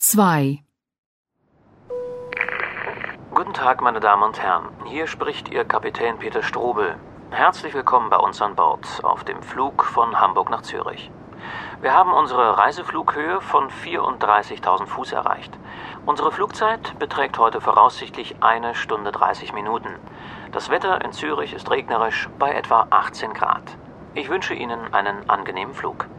2. Guten Tag, meine Damen und Herren. Hier spricht Ihr Kapitän Peter Strobel. Herzlich willkommen bei uns an Bord auf dem Flug von Hamburg nach Zürich. Wir haben unsere Reiseflughöhe von 34.000 Fuß erreicht. Unsere Flugzeit beträgt heute voraussichtlich 1 Stunde 30 Minuten. Das Wetter in Zürich ist regnerisch bei etwa 18 Grad. Ich wünsche Ihnen einen angenehmen Flug.